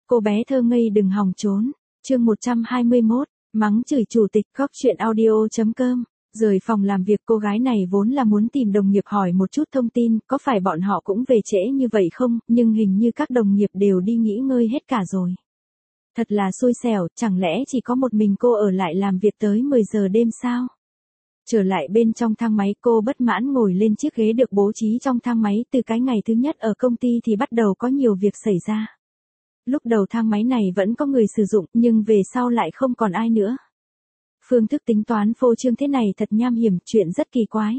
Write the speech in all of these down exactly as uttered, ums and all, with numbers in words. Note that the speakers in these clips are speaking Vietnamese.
cô bé thơ ngây đừng hòng trốn. Chương một trăm hai mươi mốt, mắng chửi chủ tịch. Góc truyện audio chấm com. Rời phòng làm việc, cô gái này vốn là muốn tìm đồng nghiệp hỏi một chút thông tin, có phải bọn họ cũng về trễ như vậy không, nhưng hình như các đồng nghiệp đều đi nghỉ ngơi hết cả rồi. Thật là xui xẻo, chẳng lẽ chỉ có một mình cô ở lại làm việc tới mười giờ đêm sao? Trở lại bên trong thang máy, cô bất mãn ngồi lên chiếc ghế được bố trí trong thang máy. Từ cái ngày thứ nhất ở công ty thì bắt đầu có nhiều việc xảy ra. Lúc đầu thang máy này vẫn có người sử dụng, nhưng về sau lại không còn ai nữa. Phương thức tính toán phô trương thế này thật nham hiểm, chuyện rất kỳ quái.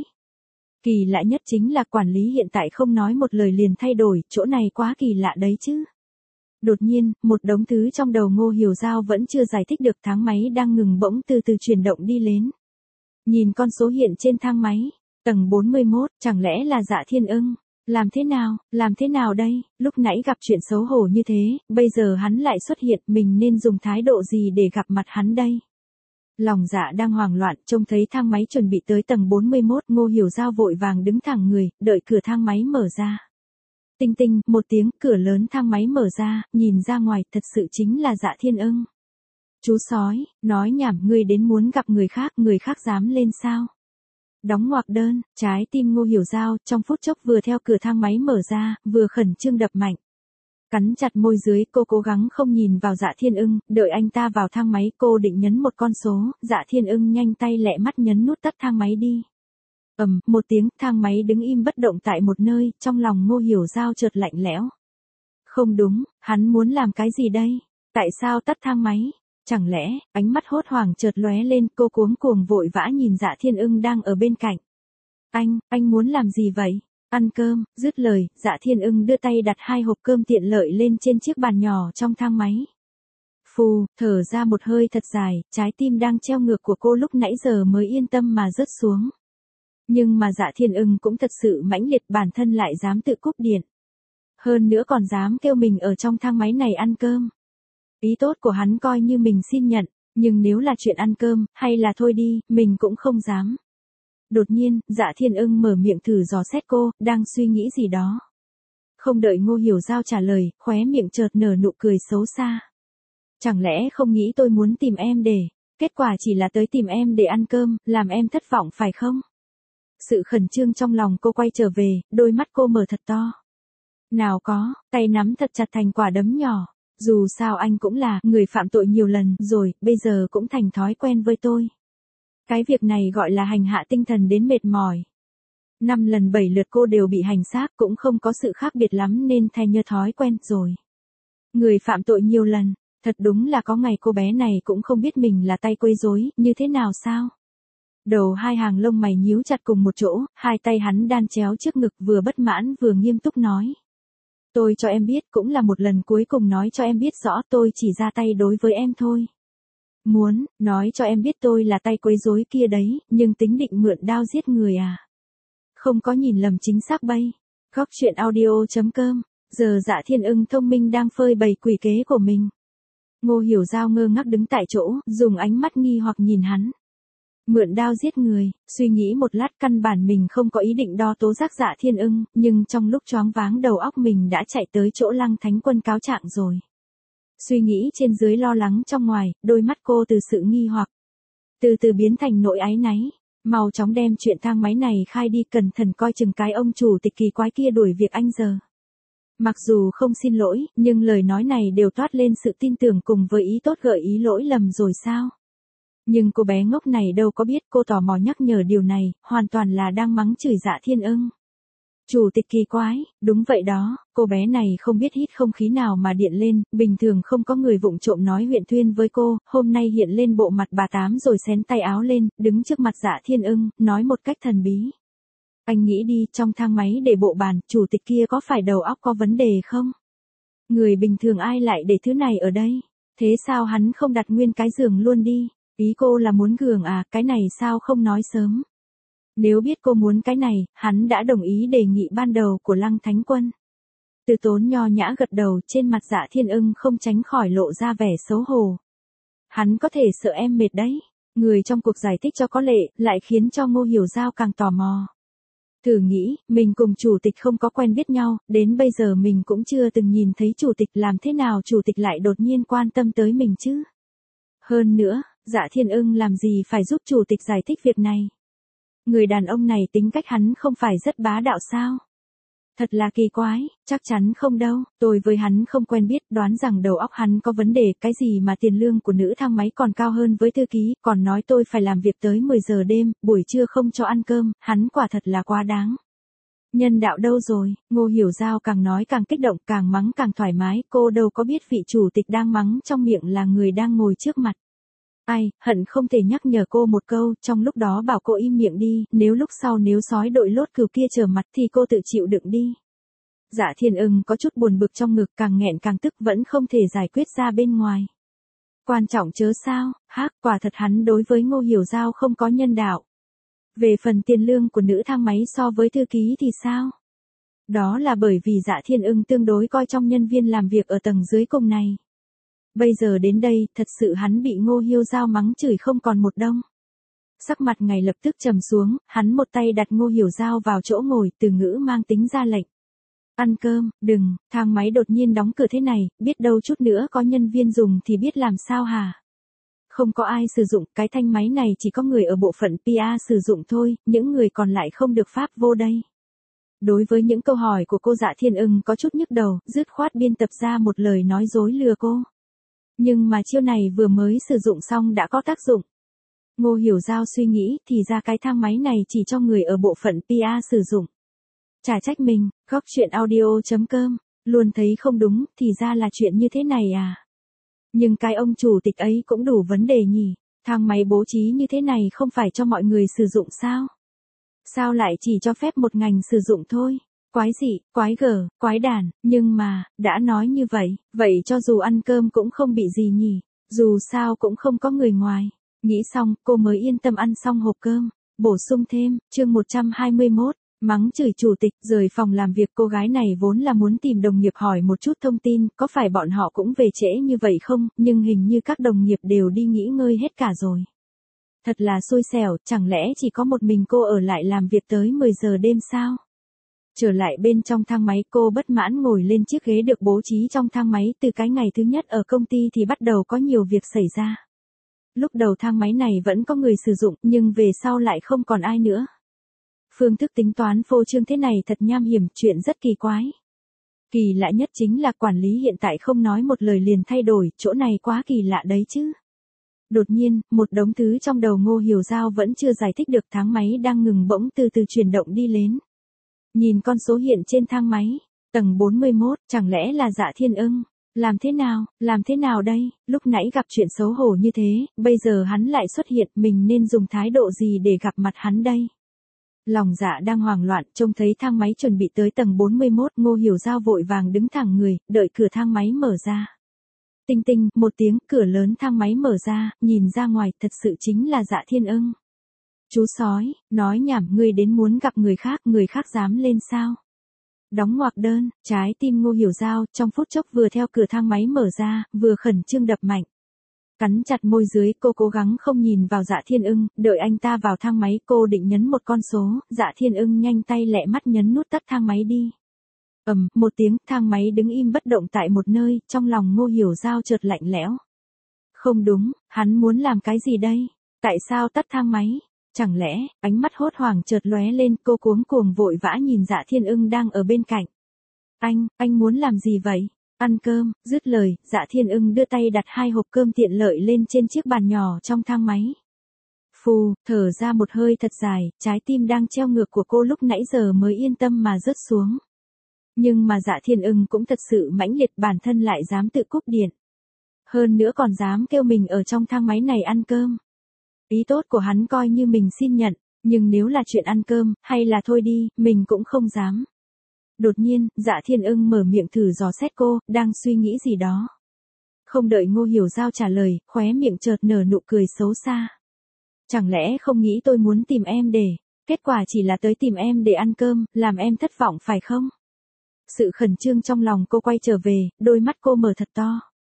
Kỳ lạ nhất chính là quản lý hiện tại không nói một lời liền thay đổi, chỗ này quá kỳ lạ đấy chứ. Đột nhiên, một đống thứ trong đầu Ngô Hiểu Giao vẫn chưa giải thích được, thang máy đang ngừng bỗng từ từ chuyển động đi lên. Nhìn con số hiện trên thang máy, tầng bốn mươi mốt, chẳng lẽ là Dạ Thiên Ưng? Làm thế nào, làm thế nào đây, lúc nãy gặp chuyện xấu hổ như thế, bây giờ hắn lại xuất hiện, mình nên dùng thái độ gì để gặp mặt hắn đây? Lòng Dạ đang hoảng loạn, trông thấy thang máy chuẩn bị tới tầng bốn mươi mốt, Ngô Hiểu Giao vội vàng đứng thẳng người, đợi cửa thang máy mở ra. Tinh tinh, một tiếng, cửa lớn thang máy mở ra, nhìn ra ngoài, thật sự chính là Dạ Thiên Ưng. Chú sói, nói nhảm, ngươi đến muốn gặp người khác, người khác dám lên sao? Đóng ngoặc đơn, trái tim Ngô Hiểu Giao trong phút chốc vừa theo cửa thang máy mở ra, vừa khẩn trương đập mạnh. Cắn chặt môi dưới, cô cố gắng không nhìn vào Dạ Thiên Ưng, đợi anh ta vào thang máy, cô định nhấn một con số, Dạ Thiên Ưng nhanh tay lẹ mắt nhấn nút tắt thang máy đi. Ầm, một tiếng, thang máy đứng im bất động tại một nơi, trong lòng Ngô Hiểu Giao chợt lạnh lẽo. Không đúng, hắn muốn làm cái gì đây? Tại sao tắt thang máy? Chẳng lẽ, ánh mắt hốt hoảng chợt lóe lên, cô cuống cuồng vội vã nhìn Dạ Thiên Ưng đang ở bên cạnh. Anh, anh muốn làm gì vậy? Ăn cơm, dứt lời, Dạ Thiên Ưng đưa tay đặt hai hộp cơm tiện lợi lên trên chiếc bàn nhỏ trong thang máy. Phù, thở ra một hơi thật dài, trái tim đang treo ngược của cô lúc nãy giờ mới yên tâm mà rớt xuống. Nhưng mà Dạ Thiên Ưng cũng thật sự mãnh liệt, bản thân lại dám tự cúp điện. Hơn nữa còn dám kêu mình ở trong thang máy này ăn cơm. Ý tốt của hắn coi như mình xin nhận, nhưng nếu là chuyện ăn cơm, hay là thôi đi, mình cũng không dám. Đột nhiên, Dạ Thiên Ưng mở miệng thử dò xét cô, đang suy nghĩ gì đó. Không đợi Ngô Hiểu Giao trả lời, khóe miệng chợt nở nụ cười xấu xa. Chẳng lẽ không nghĩ tôi muốn tìm em để, kết quả chỉ là tới tìm em để ăn cơm, làm em thất vọng phải không? Sự khẩn trương trong lòng cô quay trở về, đôi mắt cô mở thật to. Nào có, tay nắm thật chặt thành quả đấm nhỏ. Dù sao anh cũng là người phạm tội nhiều lần rồi, bây giờ cũng thành thói quen với tôi. Cái việc này gọi là hành hạ tinh thần đến mệt mỏi. Năm lần bảy lượt cô đều bị hành xác, cũng không có sự khác biệt lắm nên thay như thói quen rồi. Người phạm tội nhiều lần, thật đúng là có ngày cô bé này cũng không biết mình là tay quấy rối, như thế nào sao? Đầu hai hàng lông mày nhíu chặt cùng một chỗ, hai tay hắn đan chéo trước ngực, vừa bất mãn vừa nghiêm túc nói. Tôi cho em biết, cũng là một lần cuối cùng nói cho em biết rõ, tôi chỉ ra tay đối với em thôi. Muốn, nói cho em biết tôi là tay quấy rối kia đấy, nhưng tính định mượn đao giết người à? Không có nhìn lầm chính xác bay. Góc truyện audio chấm com. Giờ Dạ Thiên Ưng thông minh đang phơi bày quỷ kế của mình. Ngô Hiểu Giao ngơ ngác đứng tại chỗ, dùng ánh mắt nghi hoặc nhìn hắn. Mượn đao giết người, suy nghĩ một lát, căn bản mình không có ý định đo tố giác Dạ Thiên Ưng, nhưng trong lúc choáng váng đầu óc mình đã chạy tới chỗ Lăng Thánh Quân cáo trạng rồi. Suy nghĩ trên dưới, lo lắng trong ngoài, đôi mắt cô từ sự nghi hoặc từ từ biến thành nỗi áy náy. Mau chóng đem chuyện thang máy này khai đi, cẩn thận coi chừng cái ông chủ tịch kỳ quái kia đuổi việc anh giờ. Mặc dù không xin lỗi, nhưng lời nói này đều toát lên sự tin tưởng cùng với ý tốt gợi ý lỗi lầm rồi sao? Nhưng cô bé ngốc này đâu có biết, cô tò mò nhắc nhở điều này, hoàn toàn là đang mắng chửi Dạ Thiên Ưng. Chủ tịch kỳ quái, đúng vậy đó, cô bé này không biết hít không khí nào mà điện lên, bình thường không có người vụng trộm nói huyên thuyên với cô, hôm nay hiện lên bộ mặt bà tám rồi xén tay áo lên, đứng trước mặt Dạ Thiên Ưng, nói một cách thần bí. Anh nghĩ đi, trong thang máy để bộ bàn, chủ tịch kia có phải đầu óc có vấn đề không? Người bình thường ai lại để thứ này ở đây? Thế sao hắn không đặt nguyên cái giường luôn đi? Ý cô là muốn gường à, cái này sao không nói sớm? Nếu biết cô muốn cái này, hắn đã đồng ý đề nghị ban đầu của Lăng Thánh Quân. Từ Tốn nho nhã gật đầu, trên mặt Dạ Thiên Ưng không tránh khỏi lộ ra vẻ xấu hổ. Hắn có thể sợ em mệt đấy. Người trong cuộc giải thích cho có lệ, lại khiến cho Ngô Hiểu Giao càng tò mò. Thử nghĩ, mình cùng chủ tịch không có quen biết nhau, đến bây giờ mình cũng chưa từng nhìn thấy chủ tịch, làm thế nào chủ tịch lại đột nhiên quan tâm tới mình chứ? Hơn nữa, Dạ Thiên Ưng làm gì phải giúp chủ tịch giải thích việc này? Người đàn ông này tính cách hắn không phải rất bá đạo sao? Thật là kỳ quái, chắc chắn không đâu, tôi với hắn không quen biết, đoán rằng đầu óc hắn có vấn đề, cái gì mà tiền lương của nữ thang máy còn cao hơn với thư ký, còn nói tôi phải làm việc tới mười giờ đêm, buổi trưa không cho ăn cơm, hắn quả thật là quá đáng. Nhân đạo đâu rồi, Ngô Hiểu Giao càng nói càng kích động, càng mắng càng thoải mái, cô đâu có biết vị chủ tịch đang mắng trong miệng là người đang ngồi trước mặt. Ai, hận không thể nhắc nhở cô một câu, trong lúc đó bảo cô im miệng đi, nếu lúc sau nếu sói đội lốt cừu kia trở mặt thì cô tự chịu đựng đi. Dạ Thiên Ưng có chút buồn bực trong ngực, càng nghẹn càng tức, vẫn không thể giải quyết ra bên ngoài. Quan trọng chớ sao, hác, quả thật hắn đối với Ngô Hiểu Giao không có nhân đạo. Về phần tiền lương của nữ thang máy so với thư ký thì sao? Đó là bởi vì Dạ Thiên Ưng tương đối coi trọng nhân viên làm việc ở tầng dưới cùng này. Bây giờ đến đây, thật sự hắn bị Ngô Hiểu Giao mắng chửi không còn một đông. Sắc mặt ngày lập tức trầm xuống, hắn một tay đặt Ngô Hiểu Giao vào chỗ ngồi, từ ngữ mang tính ra lệnh. Ăn cơm, đừng, thang máy đột nhiên đóng cửa thế này, biết đâu chút nữa có nhân viên dùng thì biết làm sao hả? Không có ai sử dụng, cái thanh máy này chỉ có người ở bộ phận pê e sử dụng thôi, những người còn lại không được phép vô đây. Đối với những câu hỏi của cô Dạ Thiên Ưng có chút nhức đầu, dứt khoát biên tập ra một lời nói dối lừa cô. Nhưng mà chiêu này vừa mới sử dụng xong đã có tác dụng. Ngô Hiểu Giao suy nghĩ, thì ra cái thang máy này chỉ cho người ở bộ phận pê e sử dụng. Chả trách mình, góc chuyện audio chấm com, luôn thấy không đúng, thì ra là chuyện như thế này à. Nhưng cái ông chủ tịch ấy cũng đủ vấn đề nhỉ, thang máy bố trí như thế này không phải cho mọi người sử dụng sao? Sao lại chỉ cho phép một ngành sử dụng thôi? Quái dị, quái gở, quái đản, nhưng mà, đã nói như vậy, vậy cho dù ăn cơm cũng không bị gì nhỉ, dù sao cũng không có người ngoài. Nghĩ xong, cô mới yên tâm ăn xong hộp cơm, bổ sung thêm, chương một trăm hai mươi mốt. Mắng chửi chủ tịch, rời phòng làm việc, cô gái này vốn là muốn tìm đồng nghiệp hỏi một chút thông tin, có phải bọn họ cũng về trễ như vậy không, nhưng hình như các đồng nghiệp đều đi nghỉ ngơi hết cả rồi. Thật là xui xẻo, chẳng lẽ chỉ có một mình cô ở lại làm việc tới mười giờ đêm sao? Trở lại bên trong thang máy, cô bất mãn ngồi lên chiếc ghế được bố trí trong thang máy, từ cái ngày thứ nhất ở công ty thì bắt đầu có nhiều việc xảy ra. Lúc đầu thang máy này vẫn có người sử dụng, nhưng về sau lại không còn ai nữa. Phương thức tính toán phô trương thế này thật nham hiểm, chuyện rất kỳ quái. Kỳ lạ nhất chính là quản lý hiện tại không nói một lời liền thay đổi, chỗ này quá kỳ lạ đấy chứ. Đột nhiên, một đống thứ trong đầu Ngô Hiểu Giao vẫn chưa giải thích được, thang máy đang ngừng bỗng từ từ chuyển động đi lên. Nhìn con số hiện trên thang máy, tầng bốn mươi mốt, chẳng lẽ là Dạ Thiên Ưng? Làm thế nào, làm thế nào đây, lúc nãy gặp chuyện xấu hổ như thế, bây giờ hắn lại xuất hiện, mình nên dùng thái độ gì để gặp mặt hắn đây? Lòng Dạ đang hoảng loạn, trông thấy thang máy chuẩn bị tới tầng bốn mươi mốt, Ngô Hiểu Giao vội vàng đứng thẳng người, đợi cửa thang máy mở ra. Tinh tinh, một tiếng, cửa lớn thang máy mở ra, nhìn ra ngoài, thật sự chính là Dạ Thiên Ưng. Chú sói, nói nhảm, ngươi đến muốn gặp người khác, người khác dám lên sao? Đóng ngoặc đơn, trái tim Ngô Hiểu Giao, trong phút chốc vừa theo cửa thang máy mở ra, vừa khẩn trương đập mạnh. Cắn chặt môi dưới, cô cố gắng không nhìn vào Dạ Thiên Ưng, đợi anh ta vào thang máy, cô định nhấn một con số, Dạ Thiên Ưng nhanh tay lẹ mắt nhấn nút tắt thang máy đi. Ầm, một tiếng, thang máy đứng im bất động tại một nơi, trong lòng Ngô Hiểu Giao chợt lạnh lẽo. Không đúng, hắn muốn làm cái gì đây? Tại sao tắt thang máy? Chẳng lẽ, ánh mắt hốt hoảng chợt lóe lên, cô cuống cuồng vội vã nhìn Dạ Thiên Ưng đang ở bên cạnh. Anh, anh muốn làm gì vậy? Ăn cơm, dứt lời, Dạ Thiên Ưng đưa tay đặt hai hộp cơm tiện lợi lên trên chiếc bàn nhỏ trong thang máy. Phù, thở ra một hơi thật dài, trái tim đang treo ngược của cô lúc nãy giờ mới yên tâm mà rớt xuống. Nhưng mà Dạ Thiên Ưng cũng thật sự mãnh liệt, bản thân lại dám tự cúp điện. Hơn nữa còn dám kêu mình ở trong thang máy này ăn cơm. Ý tốt của hắn coi như mình xin nhận, nhưng nếu là chuyện ăn cơm, hay là thôi đi, mình cũng không dám. Đột nhiên, Dạ Thiên Ưng mở miệng thử dò xét cô, đang suy nghĩ gì đó. Không đợi Ngô Hiểu Giao trả lời, khóe miệng chợt nở nụ cười xấu xa. Chẳng lẽ không nghĩ tôi muốn tìm em để, kết quả chỉ là tới tìm em để ăn cơm, làm em thất vọng phải không? Sự khẩn trương trong lòng cô quay trở về, đôi mắt cô mở thật to.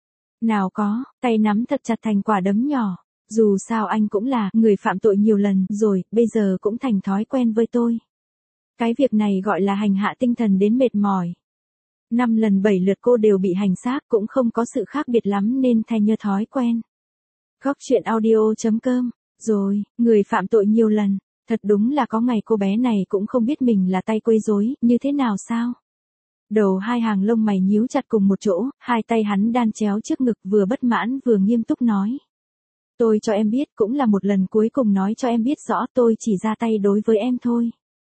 Nào có, tay nắm thật chặt thành quả đấm nhỏ. Dù sao anh cũng là người phạm tội nhiều lần rồi, bây giờ cũng thành thói quen với tôi. Cái việc này gọi là hành hạ tinh thần đến mệt mỏi. Năm lần bảy lượt cô đều bị hành xác cũng không có sự khác biệt lắm nên thành như thói quen. Góc chuyện audio.com. Rồi, người phạm tội nhiều lần. Thật đúng là có ngày cô bé này cũng không biết mình là tay quấy rối như thế nào sao. Đầu hai hàng lông mày nhíu chặt cùng một chỗ, hai tay hắn đan chéo trước ngực vừa bất mãn vừa nghiêm túc nói. Tôi cho em biết cũng là một lần cuối cùng nói cho em biết rõ tôi chỉ ra tay đối với em thôi.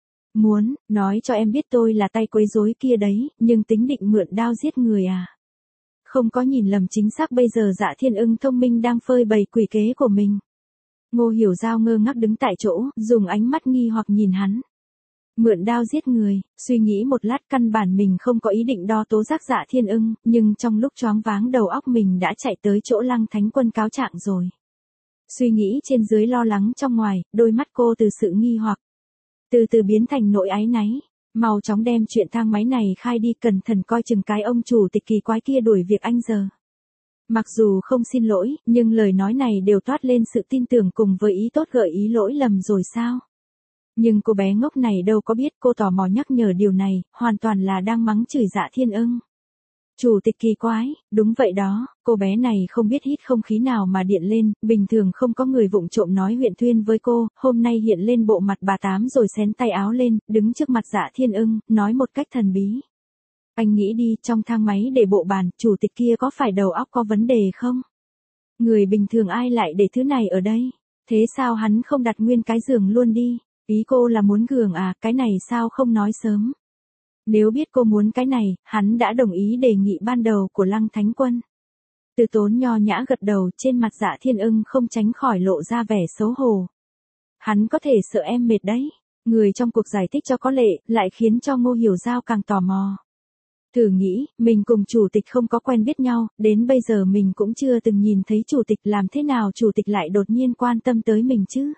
Muốn, nói cho em biết tôi là tay quấy rối kia đấy, nhưng tính định mượn đao giết người à? Không có nhìn lầm chính xác bây giờ Dạ Thiên Ưng thông minh đang phơi bày quỷ kế của mình. Ngô Hiểu Giao ngơ ngác đứng tại chỗ, dùng ánh mắt nghi hoặc nhìn hắn. Mượn đao giết người, suy nghĩ một lát căn bản mình không có ý định đo tố giác Dạ Thiên Ưng, nhưng trong lúc choáng váng đầu óc mình đã chạy tới chỗ Lăng Thánh Quân cáo trạng rồi. Suy nghĩ trên dưới lo lắng trong ngoài, đôi mắt cô từ sự nghi hoặc từ từ biến thành nỗi áy náy. Mau chóng đem chuyện thang máy này khai đi, cẩn thận coi chừng cái ông chủ tịch kỳ quái kia đuổi việc anh giờ. Mặc dù không xin lỗi, nhưng lời nói này đều toát lên sự tin tưởng cùng với ý tốt gợi ý lỗi lầm rồi sao? Nhưng cô bé ngốc này đâu có biết, cô tò mò nhắc nhở điều này, hoàn toàn là đang mắng chửi Dạ Thiên Ưng. Chủ tịch kỳ quái, đúng vậy đó, cô bé này không biết hít không khí nào mà điện lên, bình thường không có người vụng trộm nói huyện thuyên với cô, hôm nay hiện lên bộ mặt bà tám rồi xén tay áo lên, đứng trước mặt Dạ Thiên Ưng, nói một cách thần bí. Anh nghĩ đi, trong thang máy để bộ bàn, chủ tịch kia có phải đầu óc có vấn đề không? Người bình thường ai lại để thứ này ở đây? Thế sao hắn không đặt nguyên cái giường luôn đi? Ý cô là muốn gường à, cái này sao không nói sớm? Nếu biết cô muốn cái này, hắn đã đồng ý đề nghị ban đầu của Lăng Thánh Quân. Từ Tốn nho nhã gật đầu, trên mặt Dạ Thiên Ưng không tránh khỏi lộ ra vẻ xấu hổ. Hắn có thể sợ em mệt đấy. Người trong cuộc giải thích cho có lệ, lại khiến cho Ngô Hiểu Giao càng tò mò. Thử nghĩ, mình cùng chủ tịch không có quen biết nhau, đến bây giờ mình cũng chưa từng nhìn thấy chủ tịch, làm thế nào chủ tịch lại đột nhiên quan tâm tới mình chứ?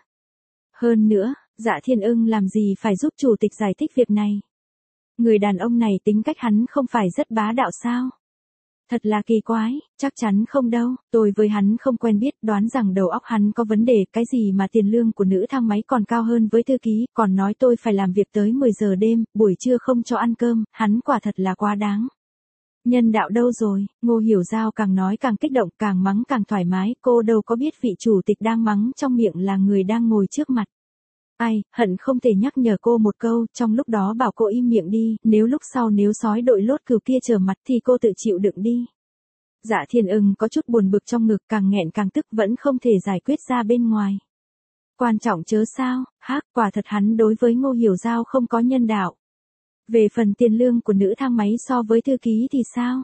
Hơn nữa, Dạ Thiên Ưng làm gì phải giúp chủ tịch giải thích việc này? Người đàn ông này tính cách hắn không phải rất bá đạo sao? Thật là kỳ quái, chắc chắn không đâu, tôi với hắn không quen biết, đoán rằng đầu óc hắn có vấn đề, cái gì mà tiền lương của nữ thang máy còn cao hơn với thư ký, còn nói tôi phải làm việc tới mười giờ đêm, buổi trưa không cho ăn cơm, hắn quả thật là quá đáng. Nhân đạo đâu rồi, Ngô Hiểu Giao càng nói càng kích động, càng mắng càng thoải mái, cô đâu có biết vị chủ tịch đang mắng trong miệng là người đang ngồi trước mặt. Ai, hận không thể nhắc nhở cô một câu, trong lúc đó bảo cô im miệng đi, nếu lúc sau nếu sói đội lốt cừu kia trở mặt thì cô tự chịu đựng đi. Dạ Thiên Ưng có chút buồn bực trong ngực, càng nghẹn càng tức, vẫn không thể giải quyết ra bên ngoài. Quan trọng chớ sao, hác, quả thật hắn đối với Ngô Hiểu Giao không có nhân đạo. Về phần tiền lương của nữ thang máy so với thư ký thì sao?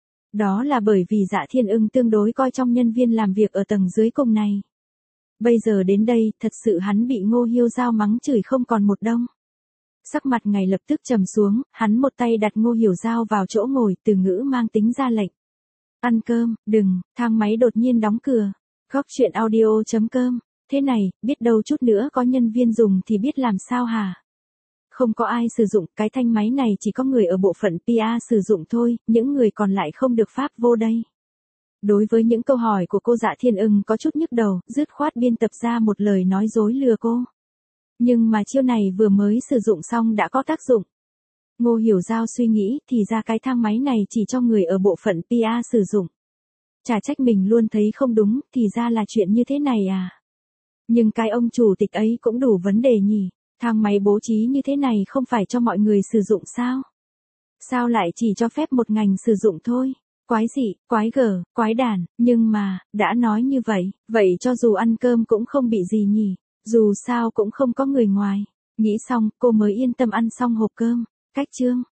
Đó là bởi vì Dạ Thiên Ưng tương đối coi trọng nhân viên làm việc ở tầng dưới cùng này. Bây giờ đến đây, thật sự hắn bị Ngô Hiểu Giao mắng chửi không còn một đông. Sắc mặt ngày lập tức trầm xuống, hắn một tay đặt Ngô Hiểu Giao vào chỗ ngồi, từ ngữ mang tính ra lệnh. Ăn cơm, đừng, thang máy đột nhiên đóng cửa. Góc chuyện audio.com. Thế này, biết đâu chút nữa có nhân viên dùng thì biết làm sao hả? Không có ai sử dụng, cái thanh máy này chỉ có người ở bộ phận pê e sử dụng thôi, những người còn lại không được phép vô đây. Đối với những câu hỏi của cô, Dạ Thiên Ưng có chút nhức đầu, dứt khoát biên tập ra một lời nói dối lừa cô. Nhưng mà chiêu này vừa mới sử dụng xong đã có tác dụng. Ngô Hiểu Giao suy nghĩ, thì ra cái thang máy này chỉ cho người ở bộ phận pê e sử dụng. Chả trách mình luôn thấy không đúng, thì ra là chuyện như thế này à. Nhưng cái ông chủ tịch ấy cũng đủ vấn đề nhỉ, thang máy bố trí như thế này không phải cho mọi người sử dụng sao? Sao lại chỉ cho phép một ngành sử dụng thôi? Quái dị, quái gở, quái đản, nhưng mà, đã nói như vậy, vậy cho dù ăn cơm cũng không bị gì nhỉ, dù sao cũng không có người ngoài. Nghĩ xong, cô mới yên tâm ăn xong hộp cơm. Cách chương.